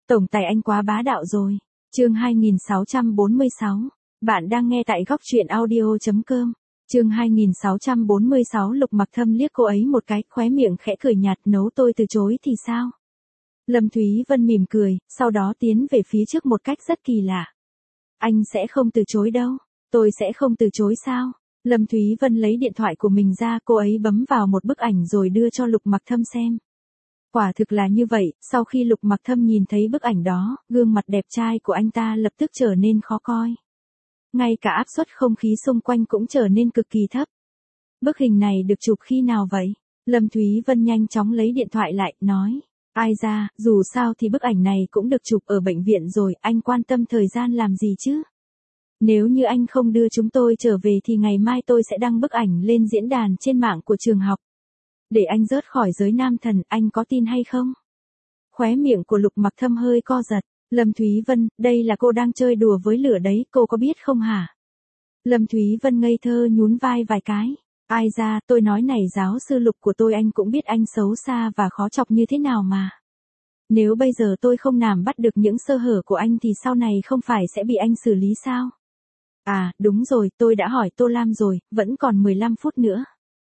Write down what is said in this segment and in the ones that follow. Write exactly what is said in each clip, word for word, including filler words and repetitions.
Tổng tài anh quá bá đạo rồi. Chương hai nghìn sáu trăm bốn mươi sáu. Bạn đang nghe tại góc truyện audio chấm com. Chương hai nghìn sáu trăm bốn mươi sáu. Lục Mặc Thâm liếc cô ấy một cái, khóe miệng khẽ cười nhạt, nấu tôi từ chối thì sao? Lâm Thúy Vân mỉm cười, sau đó tiến về phía trước một cách rất kỳ lạ. Anh sẽ không từ chối đâu. Tôi sẽ không từ chối sao? Lâm Thúy Vân lấy điện thoại của mình ra, cô ấy bấm vào một bức ảnh rồi đưa cho Lục Mặc Thâm xem. Quả thực là như vậy, sau khi Lục Mặc Thâm nhìn thấy bức ảnh đó, gương mặt đẹp trai của anh ta lập tức trở nên khó coi. Ngay cả áp suất không khí xung quanh cũng trở nên cực kỳ thấp. Bức hình này được chụp khi nào vậy? Lâm Thúy Vân nhanh chóng lấy điện thoại lại, nói. Ai ra, dù sao thì bức ảnh này cũng được chụp ở bệnh viện rồi, anh quan tâm thời gian làm gì chứ? Nếu như anh không đưa chúng tôi trở về thì ngày mai tôi sẽ đăng bức ảnh lên diễn đàn trên mạng của trường học. Để anh rớt khỏi giới nam thần, anh có tin hay không? Khóe miệng của Lục Mặc Thâm hơi co giật. Lâm Thúy Vân, đây là cô đang chơi đùa với lửa đấy, cô có biết không hả? Lâm Thúy Vân ngây thơ nhún vai vài cái. Ai ra, tôi nói này giáo sư Lục của tôi, anh cũng biết anh xấu xa và khó chọc như thế nào mà. Nếu bây giờ tôi không làm bắt được những sơ hở của anh thì sau này không phải sẽ bị anh xử lý sao? À, đúng rồi, tôi đã hỏi Tô Lam rồi, vẫn còn mười lăm phút nữa.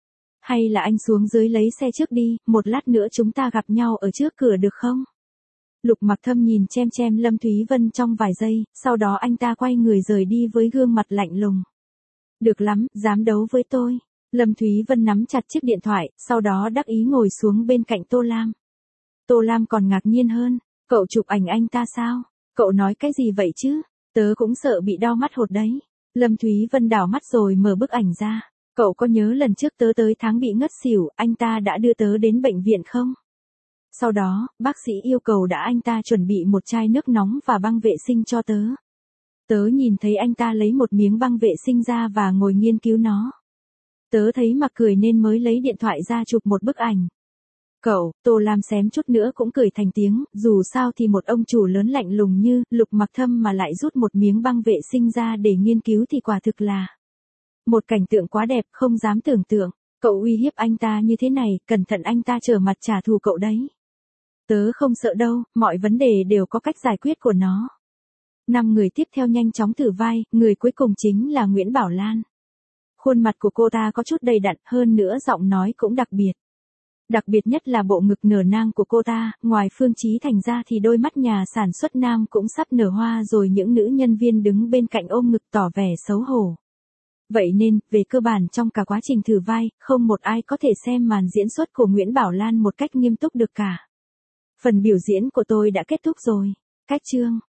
Hay là anh xuống dưới lấy xe trước đi, một lát nữa chúng ta gặp nhau ở trước cửa được không? Lục Mặc Thâm nhìn chem chem Lâm Thúy Vân trong vài giây, sau đó anh ta quay người rời đi với gương mặt lạnh lùng. Được lắm, dám đấu với tôi. Lâm Thúy Vân nắm chặt chiếc điện thoại, sau đó đắc ý ngồi xuống bên cạnh Tô Lam. Tô Lam còn ngạc nhiên hơn, cậu chụp ảnh anh ta sao? Cậu nói cái gì vậy chứ? Tớ cũng sợ bị đau mắt hột đấy. Lâm Thúy Vân đảo mắt rồi mở bức ảnh ra. Cậu có nhớ lần trước tớ tới tháng bị ngất xỉu, anh ta đã đưa tớ đến bệnh viện không? Sau đó, bác sĩ yêu cầu đã anh ta chuẩn bị một chai nước nóng và băng vệ sinh cho tớ. Tớ nhìn thấy anh ta lấy một miếng băng vệ sinh ra và ngồi nghiên cứu nó. Tớ thấy mặc cười nên mới lấy điện thoại ra chụp một bức ảnh. Cậu, Tô Lam xém chút nữa cũng cười thành tiếng, dù sao thì một ông chủ lớn lạnh lùng như Lục Mặc Thâm mà lại rút một miếng băng vệ sinh ra để nghiên cứu thì quả thực là một cảnh tượng quá đẹp, không dám tưởng tượng. Cậu uy hiếp anh ta như thế này, cẩn thận anh ta trở mặt trả thù cậu đấy. Tớ không sợ đâu, mọi vấn đề đều có cách giải quyết của nó. Năm người tiếp theo nhanh chóng thử vai, người cuối cùng chính là Nguyễn Bảo Lan. Khuôn mặt của cô ta có chút đầy đặn, hơn nữa giọng nói cũng đặc biệt. Đặc biệt nhất là bộ ngực nở nang của cô ta, ngoài Phương Chí Thành ra thì đôi mắt nhà sản xuất nam cũng sắp nở hoa rồi, những nữ nhân viên đứng bên cạnh ôm ngực tỏ vẻ xấu hổ. Vậy nên, về cơ bản trong cả quá trình thử vai, không một ai có thể xem màn diễn xuất của Nguyễn Bảo Lan một cách nghiêm túc được cả. Phần biểu diễn của tôi đã kết thúc rồi. Cách chương.